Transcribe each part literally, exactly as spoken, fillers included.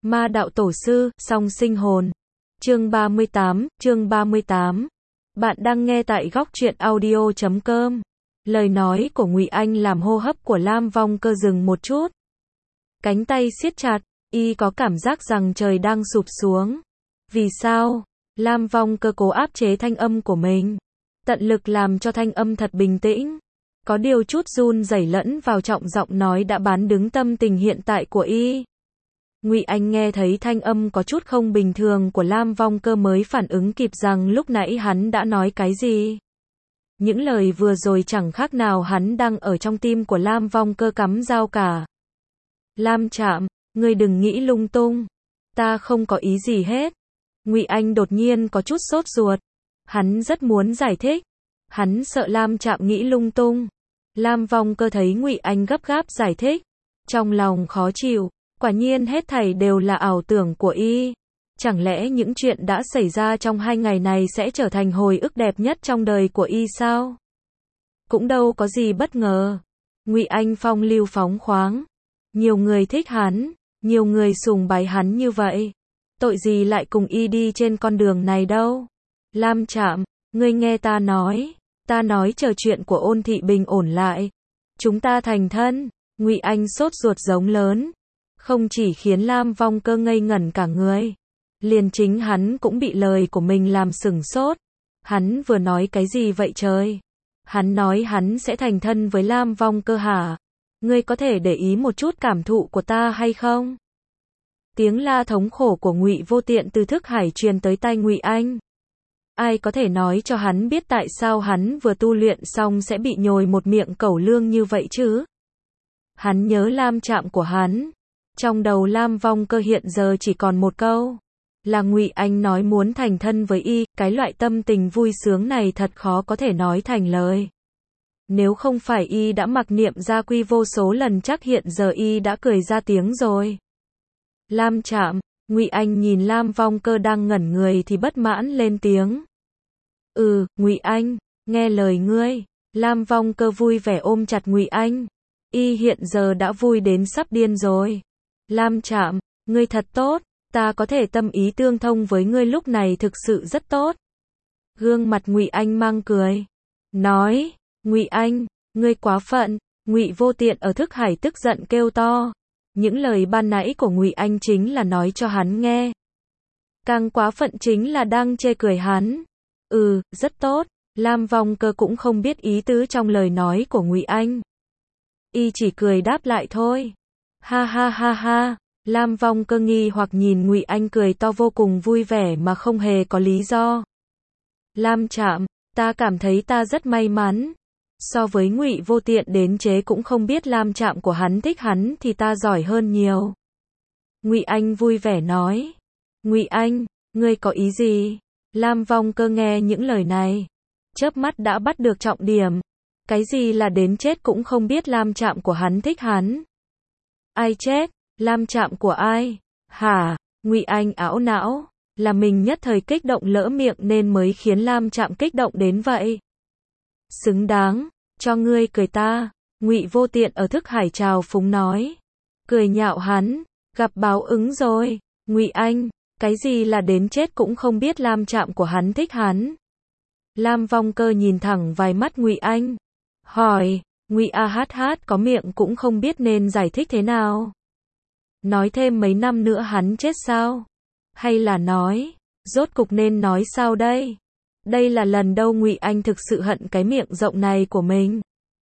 Ma đạo tổ sư, song sinh hồn. Chương ba mươi tám, chương ba mươi tám. Bạn đang nghe tại góc truyện audio chấm com. Lời nói của Ngụy Anh làm hô hấp của Lam Vong Cơ dừng một chút. Cánh tay siết chặt, y có cảm giác rằng trời đang sụp xuống. Vì sao? Lam Vong Cơ cố áp chế thanh âm của mình, tận lực làm cho thanh âm thật bình tĩnh. Có điều chút run rẩy lẫn vào trọng giọng nói đã bán đứng tâm tình hiện tại của y. Ngụy Anh nghe thấy thanh âm có chút không bình thường của Lam Vong Cơ mới phản ứng kịp rằng lúc nãy hắn đã nói cái gì. Những lời vừa rồi chẳng khác nào hắn đang ở trong tim của Lam Vong Cơ cắm dao cả. Lam Trạm, ngươi đừng nghĩ lung tung. Ta không có ý gì hết. Ngụy Anh đột nhiên có chút sốt ruột. Hắn rất muốn giải thích. Hắn sợ Lam Trạm nghĩ lung tung. Lam Vong Cơ thấy Ngụy Anh gấp gáp giải thích, trong lòng khó chịu. Quả nhiên hết thảy đều là ảo tưởng của y. Chẳng lẽ những chuyện đã xảy ra trong hai ngày này sẽ trở thành hồi ức đẹp nhất trong đời của y sao? Cũng đâu có gì bất ngờ. Ngụy Anh phong lưu phóng khoáng. Nhiều người thích hắn, nhiều người sùng bái hắn như vậy. Tội gì lại cùng y đi trên con đường này đâu? Lam Trạm, ngươi nghe ta nói. Ta nói chờ chuyện của Ôn Thị bình ổn lại, chúng ta thành thân. Ngụy Anh sốt ruột giống lớn. Không chỉ khiến Lam Vong Cơ ngây ngẩn cả người, liền chính hắn cũng bị lời của mình làm sửng sốt. Hắn vừa nói cái gì vậy trời? Hắn nói hắn sẽ thành thân với Lam Vong Cơ hả? Ngươi có thể để ý một chút cảm thụ của ta hay không? Tiếng la thống khổ của Ngụy Vô Tiện từ thức hải truyền tới tai Ngụy Anh. Ai có thể nói cho hắn biết tại sao hắn vừa tu luyện xong sẽ bị nhồi một miệng cẩu lương như vậy chứ? Hắn nhớ Lam Trạm của hắn. Trong đầu Lam Vong Cơ hiện giờ chỉ còn một câu, là Ngụy Anh nói muốn thành thân với y. Cái loại tâm tình vui sướng này thật khó có thể nói thành lời. Nếu không phải y đã mặc niệm gia quy vô số lần chắc hiện giờ y đã cười ra tiếng rồi. Lam Trạm, Ngụy Anh nhìn Lam Vong Cơ đang ngẩn người thì bất mãn lên tiếng. Ừ, Ngụy Anh, nghe lời ngươi. Lam Vong Cơ vui vẻ ôm chặt Ngụy Anh. Y hiện giờ đã vui đến sắp điên rồi. Lam Trạm, ngươi thật tốt, ta có thể tâm ý tương thông với ngươi lúc này thực sự rất tốt. Gương mặt Ngụy Anh mang cười, nói, Ngụy Anh, ngươi quá phận. Ngụy Vô Tiện ở thức hải tức giận kêu to. Những lời ban nãy của Ngụy Anh chính là nói cho hắn nghe. Càng quá phận chính là đang chê cười hắn. Ừ, rất tốt. Lam Vong Cơ cũng không biết ý tứ trong lời nói của Ngụy Anh. Y chỉ cười đáp lại thôi. Ha ha ha ha. Lam Vong Cơ nghi hoặc nhìn Ngụy Anh cười to vô cùng vui vẻ mà không hề có lý do. Lam Trạm, ta cảm thấy ta rất may mắn. So với Ngụy Vô Tiện đến chế cũng không biết Lam Trạm của hắn thích hắn thì ta giỏi hơn nhiều. Ngụy Anh vui vẻ nói. Ngụy Anh, ngươi có ý gì? Lam Vong Cơ nghe những lời này, chớp mắt đã bắt được trọng điểm. Cái gì là đến chết cũng không biết Lam Trạm của hắn thích hắn? Ai chết? Lam Trạm của ai? Hả? Ngụy Anh ảo não, là mình nhất thời kích động lỡ miệng nên mới khiến Lam Trạm kích động đến vậy. Xứng đáng, cho ngươi cười ta. Ngụy Vô Tiện ở thức hải trào phúng nói. Cười nhạo hắn, gặp báo ứng rồi. Ngụy Anh, cái gì là đến chết cũng không biết Lam Trạm của hắn thích hắn? Lam Vong Cơ nhìn thẳng vài mắt Ngụy Anh, hỏi, Ngụy a hát hát có miệng cũng không biết nên giải thích thế nào. Nói thêm mấy năm nữa hắn chết sao? Hay là nói, rốt cục nên nói sao đây? Đây là lần đâu Ngụy Anh thực sự hận cái miệng rộng này của mình.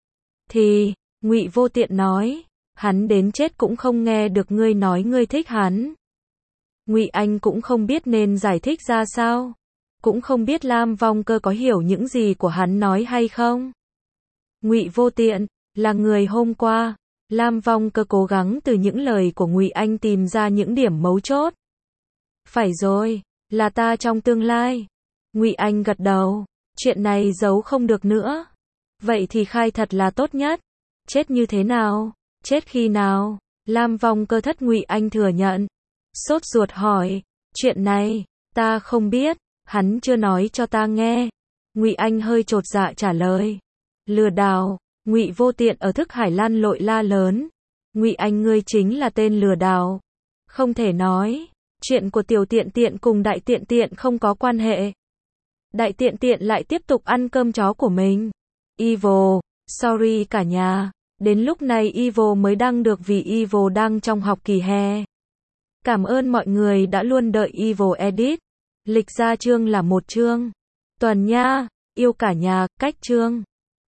Thì, Ngụy Vô Tiện nói, hắn đến chết cũng không nghe được ngươi nói ngươi thích hắn. Ngụy Anh cũng không biết nên giải thích ra sao. Cũng không biết Lam Vong Cơ có hiểu những gì của hắn nói hay không. Ngụy Vô Tiện, là người hôm qua. Lam Vong Cơ cố gắng từ những lời của Ngụy Anh tìm ra những điểm mấu chốt. Phải rồi, là ta trong tương lai. Ngụy Anh gật đầu, chuyện này giấu không được nữa. Vậy thì khai thật là tốt nhất. Chết như thế nào? Chết khi nào? Lam Vong Cơ thất Ngụy Anh thừa nhận. Sốt ruột hỏi, chuyện này, ta không biết, hắn chưa nói cho ta nghe. Ngụy Anh hơi chột dạ trả lời. Lừa đảo. Ngụy Vô Tiện ở thức hải lăn lội la lớn. Ngụy Anh ngươi chính là tên lừa đảo. Không thể nói. Chuyện của tiểu tiện tiện cùng đại tiện tiện không có quan hệ. Đại tiện tiện lại tiếp tục ăn cơm chó của mình. Evil, sorry cả nhà. Đến lúc này Evil mới đăng được vì Evil đang trong học kỳ hè. Cảm ơn mọi người đã luôn đợi Evil edit. Lịch ra chương là một chương. Tuần nha, yêu cả nhà, cách chương.